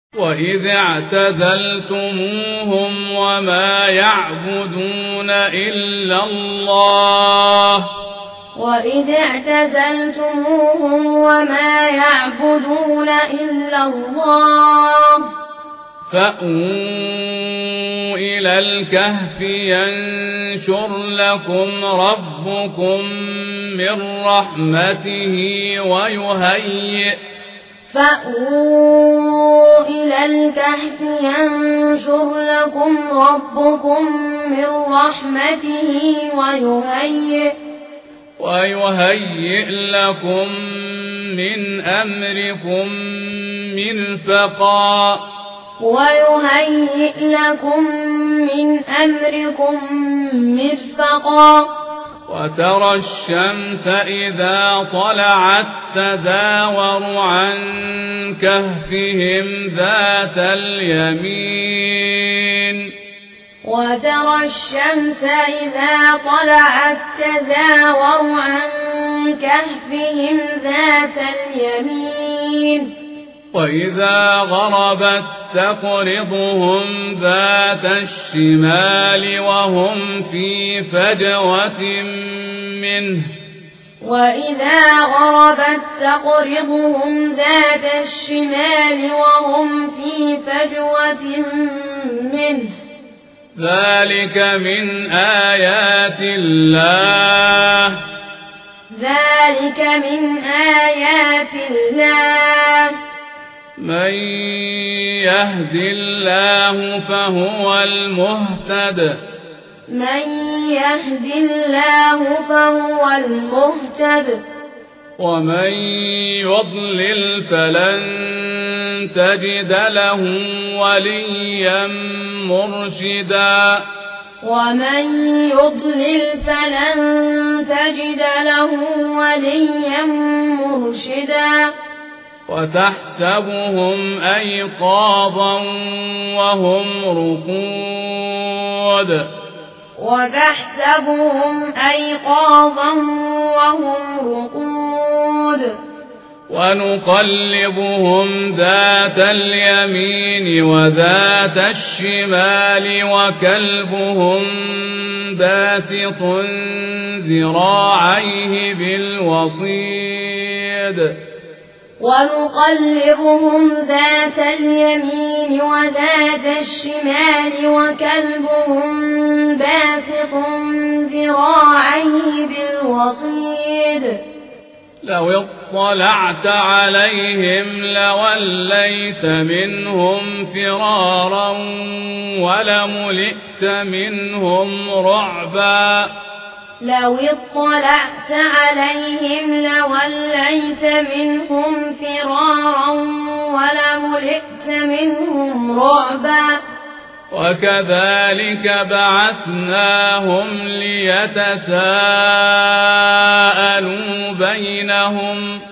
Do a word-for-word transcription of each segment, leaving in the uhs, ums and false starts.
وإذ اعتزلتموهم وما يعبدون إلا الله وإذ اعتزلتموهم وما يعبدون إلا الله فأووا إلى الكهف ينشر لكم ربكم من رحمته ويهيئ فأووا إلى الكهف ينشر لكم ربكم من رحمته ويهيئ ويهيئ لكم من أمركم مرفقا ويهيئ لكم من أمركم مرفقا وترى الشمس إذا طلعت تزاور عن كهفهم ذات اليمين وترى الشمس إذا طلعت تزاور عن كهفهم ذات اليمين وإذا غربت تقرضهم ذات الشمال وهم في فجوة منه وإذا غربت تقرضهم ذات الشمال وهم في فجوة منه ذلك من آيات الله ذلك من آيات الله من يهد الله فهو المهتد من يهد الله فهو المهتد ومن يضلل فلن تجد له وليا مرشدا ومن يضلل فلن تجد له وليا مرشدا وتحسبهم أيقاظا وهم رقود وتحسبهم أيقاظا وهم رقود ونقلبهم ذات اليمين وذات الشمال وكلبهم باسط ذراعيه بالوصيد ونقلبهم ذات اليمين وذات الشمال وكلبهم باسط ذراعيه بالوصيد لو اطلعت عليهم لوليت منهم فرارا ولملئت منهم رعبا لو اطلعت عليهم لوليت منهم فرارا ولملئت منهم رعبا وكذلك بعثناهم ليتساءلوا بينهم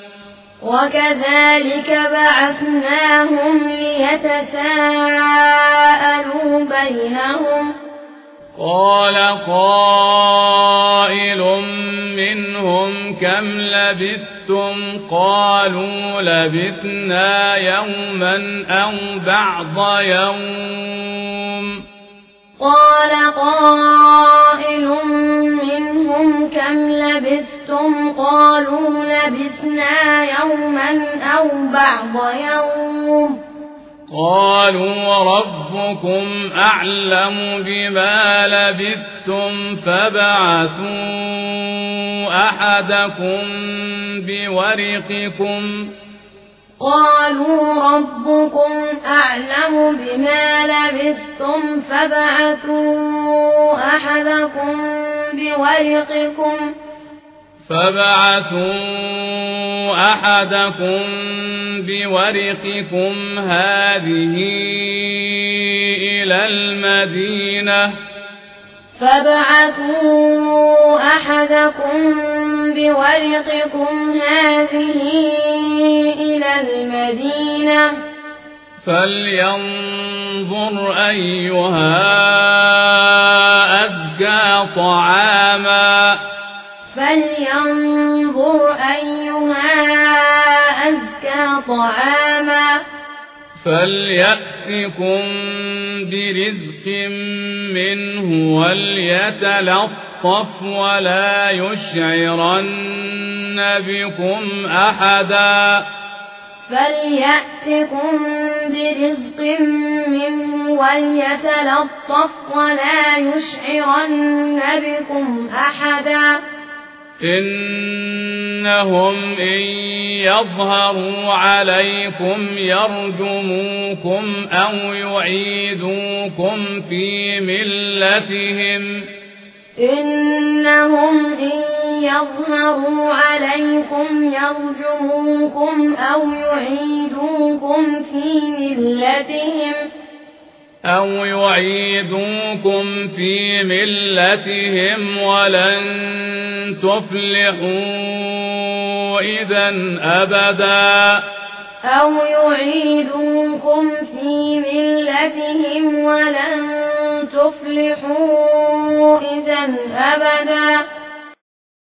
وكذلك بعثناهم ليتساءلوا بينهم قال قائل منهم كم لبثتم قالوا لبثنا يوما أو بعض يوم قال قائل منهم كم لبثتم قالوا لبثنا يوما أو بعض يوم قالوا ربكم أعلم بما لبثتم فابعثوا أحدكم بورقكم قالوا ربكم أعلم بما لبثتم فابعثوا أحدكم بورقكم فابعثوا أحدكم بورقكم هذه إلى المدينة فابعثوا أحدكم بورقكم هذه إلى المدينة فلينظر أيها أزكى طعاما فلينظر أيها أزكى طعاما فليأتكم برزق منه وليتلطف ولا يشعرن بكم أحدا فليأتكم برزق منه وليتلطف ولا يشعرن بكم أحدا إنهم إن يظهروا عليكم يرجموكم أو يعيدوكم في ملتهم إنهم إن يظهروا عليكم يرجموكم أو يعيدوكم في ملتهم أو يعيدوكم في ملتهم ولن تفلحوا إذا أبدا أو يعيدوكم في ملتهم ولن تفلحوا إذا أبدا